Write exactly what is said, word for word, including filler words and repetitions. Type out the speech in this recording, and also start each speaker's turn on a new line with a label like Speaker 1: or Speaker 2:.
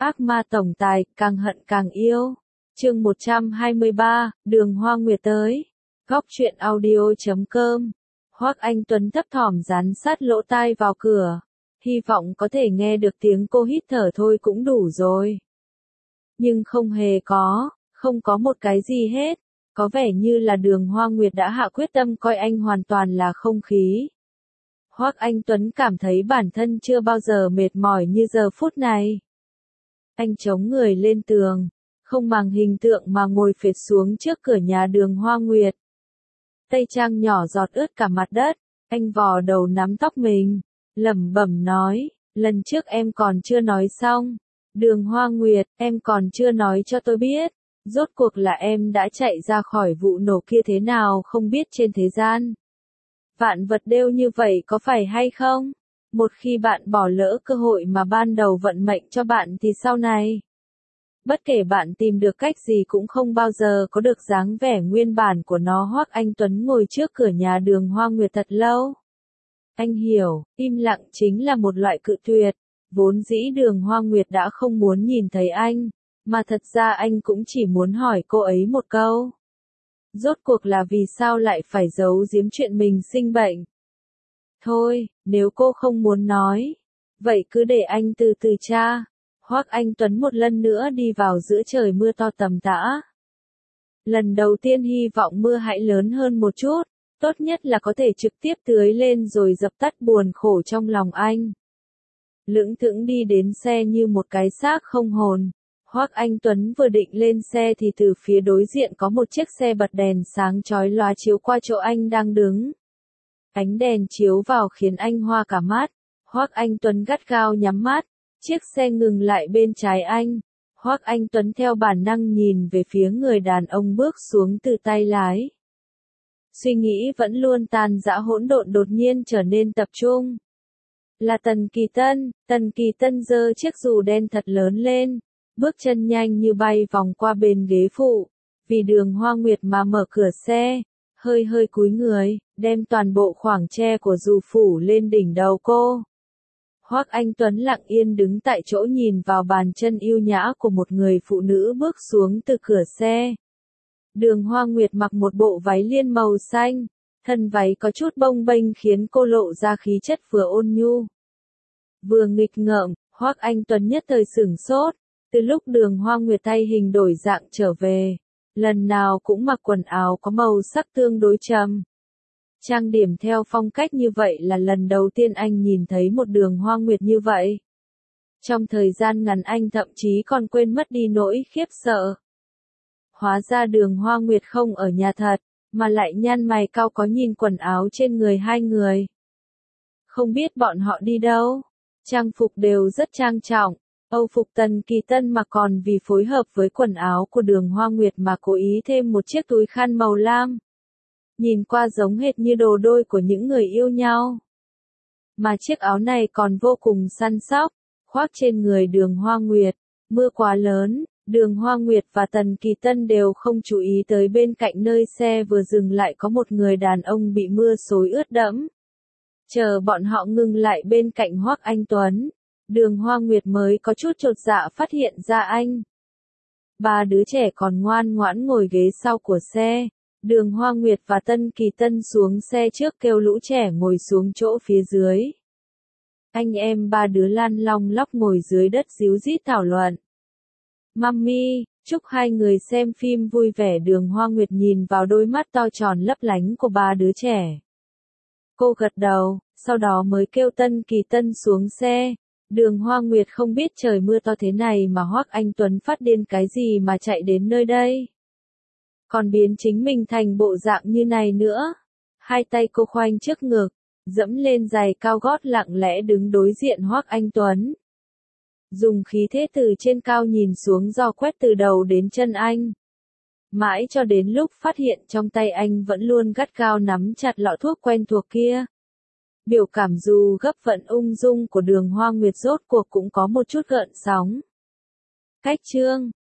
Speaker 1: Ác ma tổng tài, càng hận càng yêu. Chương một trăm hai mươi ba, Đường Hoa Nguyệt tới. Góc truyện audio chấm com. Hoắc Anh Tuấn thấp thỏm dán sát lỗ tai vào cửa. Hy vọng có thể nghe được tiếng cô hít thở thôi cũng đủ rồi. Nhưng không hề có, không có một cái gì hết. Có vẻ như là Đường Hoa Nguyệt đã hạ quyết tâm coi anh hoàn toàn là không khí. Hoắc Anh Tuấn cảm thấy bản thân chưa bao giờ mệt mỏi như giờ phút này. Anh chống người lên tường, không màng hình tượng mà ngồi phệt xuống trước cửa nhà Đường Hoa Nguyệt. Tây trang nhỏ giọt ướt cả mặt đất, anh vò đầu nắm tóc mình, lẩm bẩm nói, lần trước em còn chưa nói xong. Đường Hoa Nguyệt, em còn chưa nói cho tôi biết, rốt cuộc là em đã chạy ra khỏi vụ nổ kia thế nào không biết trên thế gian. Vạn vật đều như vậy có phải hay không? Một khi bạn bỏ lỡ cơ hội mà ban đầu vận mệnh cho bạn thì sau này, bất kể bạn tìm được cách gì cũng không bao giờ có được dáng vẻ nguyên bản của nó. Hoắc Anh Tuấn ngồi trước cửa nhà Đường Hoa Nguyệt thật lâu. Anh hiểu, im lặng chính là một loại cự tuyệt. Vốn dĩ Đường Hoa Nguyệt đã không muốn nhìn thấy anh, mà thật ra anh cũng chỉ muốn hỏi cô ấy một câu. Rốt cuộc là vì sao lại phải giấu giếm chuyện mình sinh bệnh? Thôi, nếu cô không muốn nói, vậy cứ để anh từ từ tra. Hoắc Anh Tuấn một lần nữa đi vào giữa trời mưa to tầm tã. Lần đầu tiên hy vọng mưa hãy lớn hơn một chút, tốt nhất là có thể trực tiếp tưới lên rồi dập tắt buồn khổ trong lòng anh. Lững thững đi đến xe như một cái xác không hồn. Hoắc Anh Tuấn vừa định lên xe thì từ phía đối diện có một chiếc xe bật đèn sáng chói lóa chiếu qua chỗ anh đang đứng. Ánh đèn chiếu vào khiến anh hoa cả mắt. Hoắc Anh Tuấn gắt gao nhắm mắt. Chiếc xe ngừng lại bên trái anh. Hoắc Anh Tuấn theo bản năng nhìn về phía người đàn ông bước xuống từ tay lái. Suy nghĩ vẫn luôn tan rã hỗn độn đột nhiên trở nên tập trung. Là Tần Kỳ Tân. Tần Kỳ Tân giơ chiếc dù đen thật lớn lên, bước chân nhanh như bay vòng qua bên ghế phụ, vì Đường Hoa Nguyệt mà mở cửa xe, hơi hơi cúi người, đem toàn bộ khoảng tre của dù phủ lên đỉnh đầu cô. Hoắc Anh Tuấn lặng yên đứng tại chỗ nhìn vào bàn chân yêu nhã của một người phụ nữ bước xuống từ cửa xe. Đường Hoa Nguyệt mặc một bộ váy liên màu xanh, thân váy có chút bông bênh khiến cô lộ ra khí chất vừa ôn nhu, vừa nghịch ngợm. Hoắc Anh Tuấn nhất thời sửng sốt. Từ lúc Đường Hoa Nguyệt thay hình đổi dạng trở về, lần nào cũng mặc quần áo có màu sắc tương đối trầm, trang điểm theo phong cách như vậy là lần đầu tiên anh nhìn thấy một Đường Hoa Nguyệt như vậy. Trong thời gian ngắn anh thậm chí còn quên mất đi nỗi khiếp sợ. Hóa ra Đường Hoa Nguyệt không ở nhà thật, mà lại nhăn mày cau có nhìn quần áo trên người hai người. Không biết bọn họ đi đâu, trang phục đều rất trang trọng. Âu phục Tần Kỳ Tân mà còn vì phối hợp với quần áo của Đường Hoa Nguyệt mà cố ý thêm một chiếc túi khăn màu lam. Nhìn qua giống hệt như đồ đôi của những người yêu nhau. Mà chiếc áo này còn vô cùng săn sóc, khoác trên người Đường Hoa Nguyệt. Mưa quá lớn, Đường Hoa Nguyệt và Tần Kỳ Tân đều không chú ý tới bên cạnh nơi xe vừa dừng lại có một người đàn ông bị mưa xối ướt đẫm. Chờ bọn họ ngừng lại bên cạnh Hoắc Anh Tuấn, Đường Hoa Nguyệt mới có chút chột dạ phát hiện ra anh. Ba đứa trẻ còn ngoan ngoãn ngồi ghế sau của xe. Đường Hoa Nguyệt và Tần Kỳ Tân xuống xe trước kêu lũ trẻ ngồi xuống chỗ phía dưới. Anh em ba đứa lăn long lóc ngồi dưới đất ríu rít thảo luận. Mami, chúc hai người xem phim vui vẻ. Đường Hoa Nguyệt nhìn vào đôi mắt to tròn lấp lánh của ba đứa trẻ. Cô gật đầu, sau đó mới kêu Tần Kỳ Tân xuống xe. Đường Hoa Nguyệt không biết trời mưa to thế này mà Hoắc Anh Tuấn phát điên cái gì mà chạy đến nơi đây. Còn biến chính mình thành bộ dạng như này nữa. Hai tay cô khoanh trước ngực, dẫm lên giày cao gót lặng lẽ đứng đối diện Hoắc Anh Tuấn. Dùng khí thế từ trên cao nhìn xuống dò quét từ đầu đến chân anh. Mãi cho đến lúc phát hiện trong tay anh vẫn luôn gắt gao nắm chặt lọ thuốc quen thuộc kia. Biểu cảm dù gấp vẫn ung dung của Đường Hoa Nguyệt rốt cuộc cũng có một chút gợn sóng. Cách chương